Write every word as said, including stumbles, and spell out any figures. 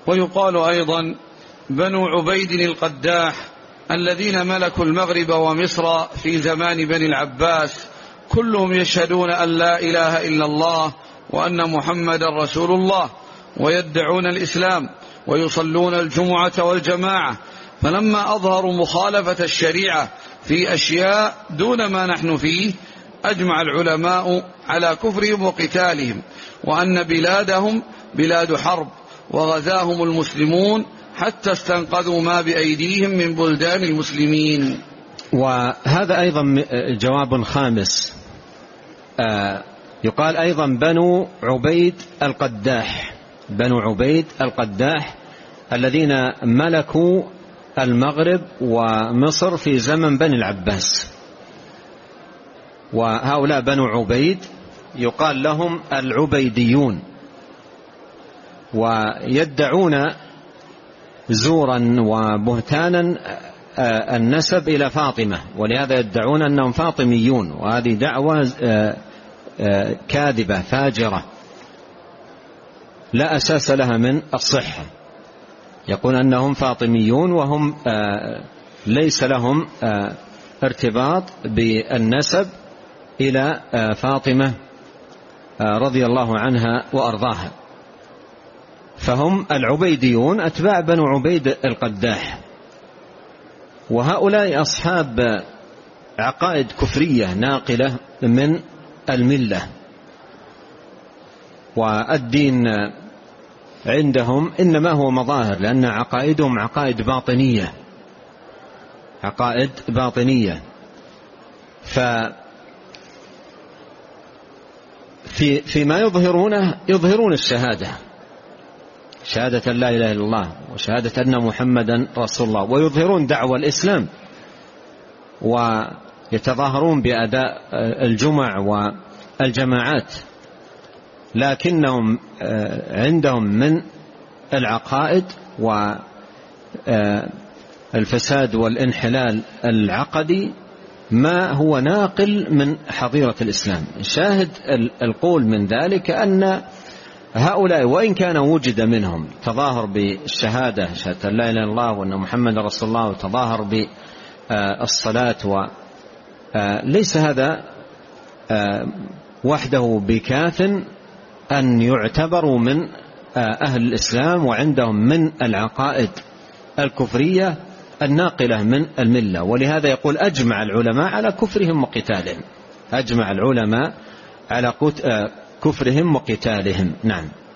ويقال أيضا بنو عبيد القداح الذين ملكوا المغرب ومصر في زمان بني العباس، كلهم يشهدون أن لا إله إلا الله وأن محمد رسول الله، ويدعون الإسلام ويصلون الجمعة والجماعة، فلما أظهروا مخالفة الشريعة في أشياء دون ما نحن فيه أجمع العلماء على كفرهم وقتالهم، وأن بلادهم بلاد حرب، وغزاهم المسلمون حتى استنقذوا ما بأيديهم من بلدان المسلمين. وهذا أيضا جواب خامس، آه يقال أيضا بنو عبيد القداح، بنو عبيد القداح الذين ملكوا المغرب ومصر في زمن بني العباس، وهؤلاء بنو عبيد يقال لهم العبيديون، ويدعون زورا وبهتانا النسب إلى فاطمة، ولهذا يدعون أنهم فاطميون، وهذه دعوة كاذبة فاجرة لا أساس لها من الصحة. يقول أنهم فاطميون وهم ليس لهم ارتباط بالنسب إلى فاطمة رضي الله عنها وأرضاها، فهم العبيديون أتباع بنو عبيد القداح. وهؤلاء أصحاب عقائد كفرية ناقلة من الملة، والدين عندهم إنما هو مظاهر، لأن عقائدهم عقائد باطنية، عقائد باطنية. ففي فيما يظهرونه يظهرون الشهادة، شهادة لا إله إلا الله وشهادة أن محمدا رسول الله، ويظهرون دعوة الإسلام، ويتظاهرون بأداء الجمع والجماعات، لكنهم عندهم من العقائد والفساد والانحلال العقدي ما هو ناقل من حظيرة الإسلام. شاهد القول من ذلك أن هؤلاء وإن كان وجد منهم تظاهر بالشهادة، شهادة لا إله إلا الله وأن محمد رسول الله، وتظاهر بالصلاة، وليس هذا وحده بكاف أن يعتبروا من أهل الإسلام، وعندهم من العقائد الكفرية الناقلة من الملة. ولهذا يقول أجمع العلماء على كفرهم وقتالهم، أجمع العلماء على كفرهم وقتالهم. نعم.